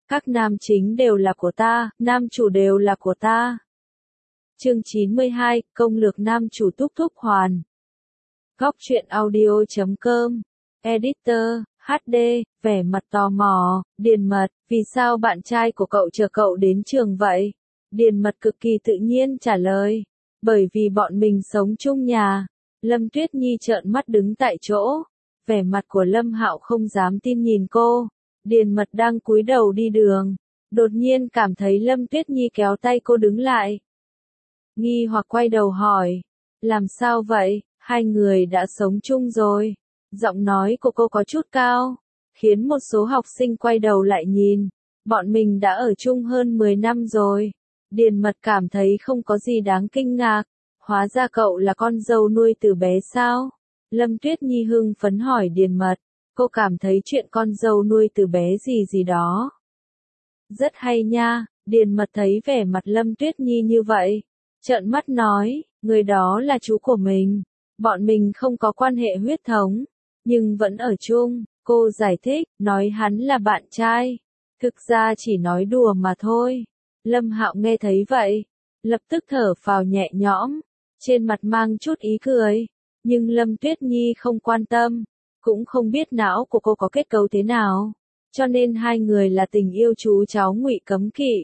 Các nam chính đều là của ta, nam chủ đều là của ta. Chương 92, công lược nam chủ Thúc Thúc Hoàn. Góc truyện audio.com. Editor, HD, vẻ mặt tò mò, Điền Mật, vì sao bạn trai của cậu chờ cậu đến trường vậy? Điền Mật cực kỳ tự nhiên trả lời, bởi vì bọn mình sống chung nhà. Lâm Tuyết Nhi trợn mắt đứng tại chỗ, vẻ mặt của Lâm Hạo không dám tin nhìn cô. Điền Mật đang cúi đầu đi đường, đột nhiên cảm thấy Lâm Tuyết Nhi kéo tay cô đứng lại. Nghi hoặc quay đầu hỏi, làm sao vậy, hai người đã sống chung rồi. Giọng nói của cô có chút cao, khiến một số học sinh quay đầu lại nhìn. Bọn mình đã ở chung hơn 10 năm rồi. Điền Mật cảm thấy không có gì đáng kinh ngạc. Hóa ra cậu là con dâu nuôi từ bé sao? Lâm Tuyết Nhi hưng phấn hỏi Điền Mật. Cô cảm thấy chuyện con dâu nuôi từ bé gì đó rất hay nha. Điền Mật thấy vẻ mặt Lâm Tuyết Nhi như vậy, trợn mắt nói, người đó là chú của mình. Bọn mình không có quan hệ huyết thống, nhưng vẫn ở chung. Cô giải thích, nói hắn là bạn trai. Thực ra chỉ nói đùa mà thôi. Lâm Hạo nghe thấy vậy, lập tức thở phào nhẹ nhõm, trên mặt mang chút ý cười. Nhưng Lâm Tuyết Nhi không quan tâm, cũng không biết não của cô có kết cấu thế nào, cho nên hai người là tình yêu chú cháu Ngụy cấm kỵ.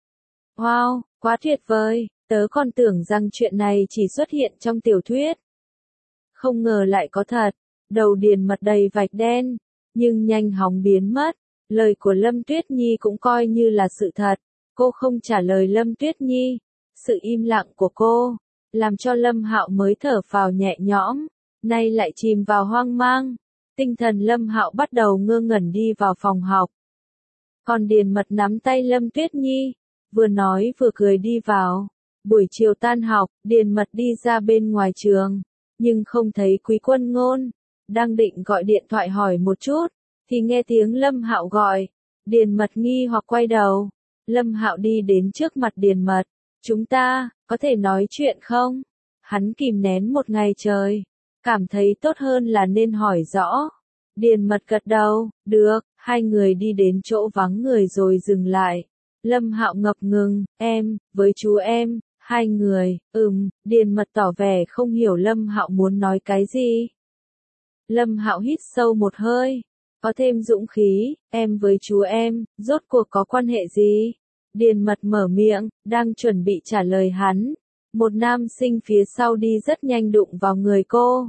Wow, quá tuyệt vời, tớ còn tưởng rằng chuyện này chỉ xuất hiện trong tiểu thuyết. Không ngờ lại có thật. Đầu Điền Mật đầy vạch đen, nhưng nhanh hóng biến mất. Lời của Lâm Tuyết Nhi cũng coi như là sự thật. Cô không trả lời Lâm Tuyết Nhi. Sự im lặng của cô làm cho Lâm Hạo mới thở phào nhẹ nhõm, nay lại chìm vào hoang mang. Tinh thần Lâm Hạo bắt đầu ngơ ngẩn đi vào phòng học. Còn Điền Mật nắm tay Lâm Tuyết Nhi, vừa nói vừa cười đi vào. Buổi chiều tan học, Điền Mật đi ra bên ngoài trường, nhưng không thấy Quý Quân Ngôn. Đang định gọi điện thoại hỏi một chút, thì nghe tiếng Lâm Hạo gọi. Điền Mật nghi hoặc quay đầu. Lâm Hạo đi đến trước mặt Điền Mật. Chúng ta, có thể nói chuyện không? Hắn kìm nén một ngày trời, cảm thấy tốt hơn là nên hỏi rõ. Điền Mật gật đầu, được, hai người đi đến chỗ vắng người rồi dừng lại. Lâm Hạo ngập ngừng, em, với chú em, hai người, Điền Mật tỏ vẻ không hiểu Lâm Hạo muốn nói cái gì. Lâm Hạo hít sâu một hơi, có thêm dũng khí, em với chú em, rốt cuộc có quan hệ gì? Điền Mật mở miệng, đang chuẩn bị trả lời hắn. Một nam sinh phía sau đi rất nhanh đụng vào người cô.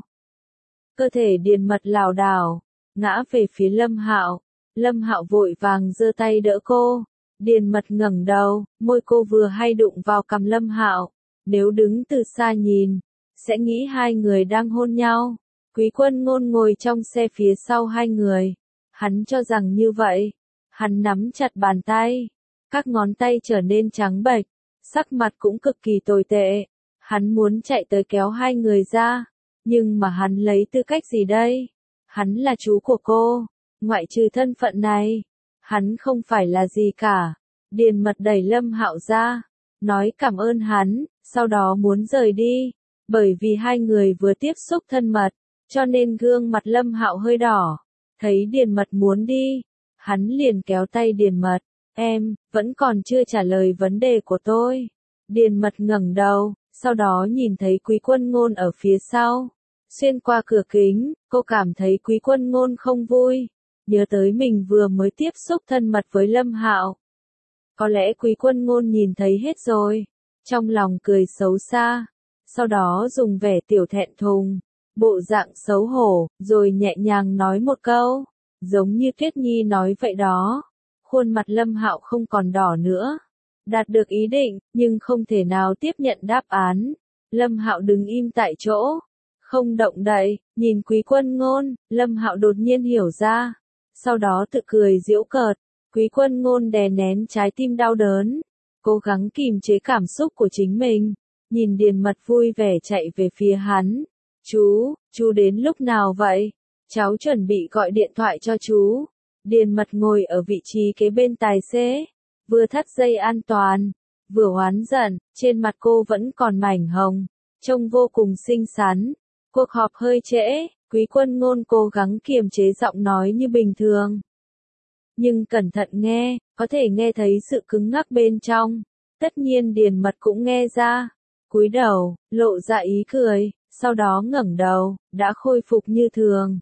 Cơ thể Điền Mật lảo đảo, ngã về phía Lâm Hạo. Lâm Hạo vội vàng giơ tay đỡ cô. Điền Mật ngẩng đầu, môi cô vừa hay đụng vào cằm Lâm Hạo. Nếu đứng từ xa nhìn, sẽ nghĩ hai người đang hôn nhau. Quý Quân Ngôn ngồi trong xe phía sau hai người. Hắn cho rằng như vậy. Hắn nắm chặt bàn tay. Các ngón tay trở nên trắng bệch. Sắc mặt cũng cực kỳ tồi tệ. Hắn muốn chạy tới kéo hai người ra. Nhưng mà hắn lấy tư cách gì đây? Hắn là chú của cô. Ngoại trừ thân phận này, hắn không phải là gì cả. Điền Mật đẩy Lâm Hạo ra, nói cảm ơn hắn, sau đó muốn rời đi. Bởi vì hai người vừa tiếp xúc thân mật, cho nên gương mặt Lâm Hạo hơi đỏ. Thấy Điền Mật muốn đi, hắn liền kéo tay Điền Mật. Em, vẫn còn chưa trả lời vấn đề của tôi. Điền Mật ngẩng đầu, sau đó nhìn thấy Quý Quân Ngôn ở phía sau. Xuyên qua cửa kính, cô cảm thấy Quý Quân Ngôn không vui. Nhớ tới mình vừa mới tiếp xúc thân mật với Lâm Hạo. Có lẽ Quý Quân Ngôn nhìn thấy hết rồi. Trong lòng cười xấu xa. Sau đó dùng vẻ tiểu thẹn thùng, bộ dạng xấu hổ, rồi nhẹ nhàng nói một câu. Giống như Tuyết Nhi nói vậy đó. Khuôn mặt Lâm Hạo không còn đỏ nữa. Đạt được ý định, nhưng không thể nào tiếp nhận đáp án. Lâm Hạo đứng im tại chỗ, không động đậy, nhìn Quý Quân Ngôn. Lâm Hạo đột nhiên hiểu ra, sau đó tự cười giễu cợt. Quý Quân Ngôn đè nén trái tim đau đớn, cố gắng kìm chế cảm xúc của chính mình. Nhìn Điền Mật vui vẻ chạy về phía hắn. Chú đến lúc nào vậy? Cháu chuẩn bị gọi điện thoại cho chú. Điền Mật ngồi ở vị trí kế bên tài xế, vừa thắt dây an toàn, vừa oán giận, trên mặt cô vẫn còn mảnh hồng, trông vô cùng xinh xắn. Cuộc họp hơi trễ, Quý Quân Ngôn cố gắng kiềm chế giọng nói như bình thường. Nhưng cẩn thận nghe, có thể nghe thấy sự cứng ngắc bên trong. Tất nhiên Điền Mật cũng nghe ra, cúi đầu, lộ ra ý cười, sau đó ngẩng đầu, đã khôi phục như thường.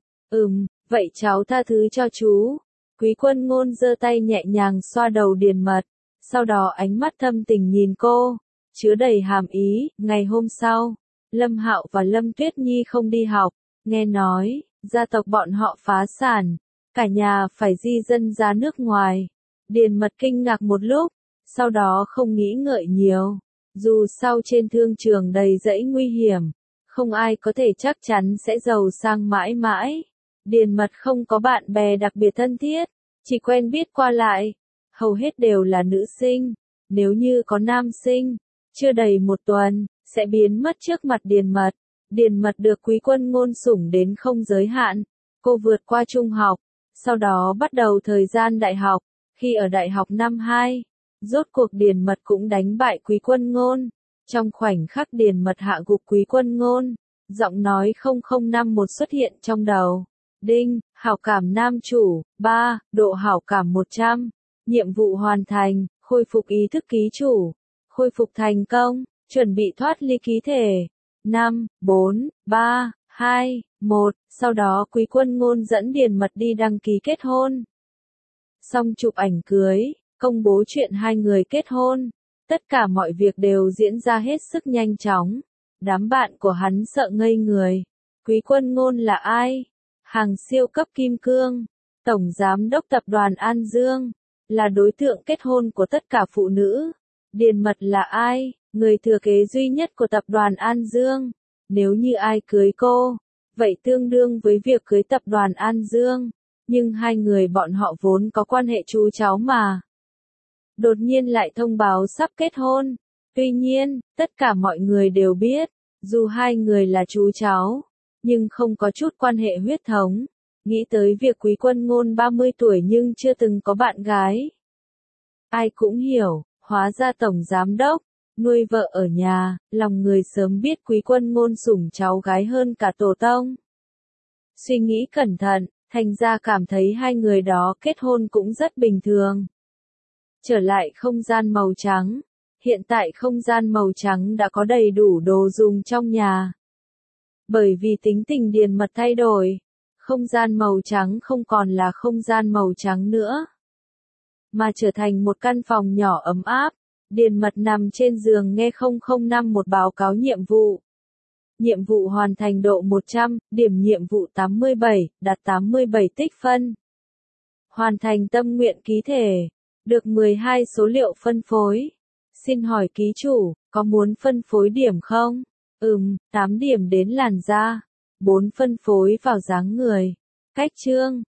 Vậy cháu tha thứ cho chú. Quý Quân Ngôn giơ tay nhẹ nhàng xoa đầu Điền Mật, sau đó ánh mắt thâm tình nhìn cô, chứa đầy hàm ý. Ngày hôm sau, Lâm Hạo và Lâm Tuyết Nhi không đi học, nghe nói, gia tộc bọn họ phá sản, cả nhà phải di dân ra nước ngoài. Điền Mật kinh ngạc một lúc, sau đó không nghĩ ngợi nhiều. Dù sau trên thương trường đầy rẫy nguy hiểm, không ai có thể chắc chắn sẽ giàu sang mãi mãi. Điền Mật không có bạn bè đặc biệt thân thiết, chỉ quen biết qua lại, hầu hết đều là nữ sinh. Nếu như có nam sinh, chưa đầy một tuần, sẽ biến mất trước mặt Điền Mật. Điền Mật được Quý Quân Ngôn sủng đến không giới hạn. Cô vượt qua trung học, sau đó bắt đầu thời gian đại học. Khi ở đại học năm 2, rốt cuộc Điền Mật cũng đánh bại Quý Quân Ngôn. Trong khoảnh khắc Điền Mật hạ gục Quý Quân Ngôn, giọng nói 0051 xuất hiện trong đầu. Đinh, hảo cảm nam chủ, 3, độ hảo cảm 100. Nhiệm vụ hoàn thành, khôi phục ý thức ký chủ. Khôi phục thành công, chuẩn bị thoát ly ký thể. 5, 4, 3, 2, 1, sau đó Quý Quân Ngôn dẫn Điền Mật đi đăng ký kết hôn. Xong chụp ảnh cưới, công bố chuyện hai người kết hôn. Tất cả mọi việc đều diễn ra hết sức nhanh chóng. Đám bạn của hắn sợ ngây người. Quý Quân Ngôn là ai? Hàng siêu cấp kim cương, tổng giám đốc tập đoàn An Dương, là đối tượng kết hôn của tất cả phụ nữ. Điền Mật là ai? Người thừa kế duy nhất của tập đoàn An Dương. Nếu như ai cưới cô, vậy tương đương với việc cưới tập đoàn An Dương. Nhưng hai người bọn họ vốn có quan hệ chú cháu mà. Đột nhiên lại thông báo sắp kết hôn. Tuy nhiên, tất cả mọi người đều biết, dù hai người là chú cháu, nhưng không có chút quan hệ huyết thống. Nghĩ tới việc Quý Quân Ngôn 30 tuổi nhưng chưa từng có bạn gái. Ai cũng hiểu, hóa ra tổng giám đốc, nuôi vợ ở nhà, lòng người sớm biết Quý Quân Ngôn sủng cháu gái hơn cả tổ tông. Suy nghĩ cẩn thận, thành ra cảm thấy hai người đó kết hôn cũng rất bình thường. Trở lại không gian màu trắng. Hiện tại không gian màu trắng đã có đầy đủ đồ dùng trong nhà. Bởi vì tính tình Điền Mật thay đổi, không gian màu trắng không còn là không gian màu trắng nữa, mà trở thành một căn phòng nhỏ ấm áp. Điền Mật nằm trên giường nghe 0051 báo cáo nhiệm vụ. Nhiệm vụ hoàn thành độ 100, điểm nhiệm vụ 87, đạt 87 tích phân. Hoàn thành tâm nguyện ký thể, được 12 số liệu phân phối. Xin hỏi ký chủ, có muốn phân phối điểm không? 8 điểm đến làn da, 4 phân phối vào dáng người. Cách chương